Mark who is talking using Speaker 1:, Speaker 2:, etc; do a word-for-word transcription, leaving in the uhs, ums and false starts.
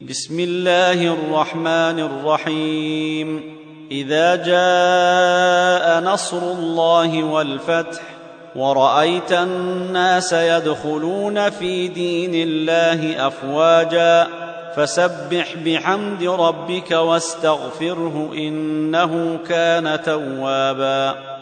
Speaker 1: بسم الله الرحمن الرحيم. إذا جاء نصر الله والفتح ورأيت الناس يدخلون في دين الله أفواجا فسبح بحمد ربك واستغفره إنه كان توابا.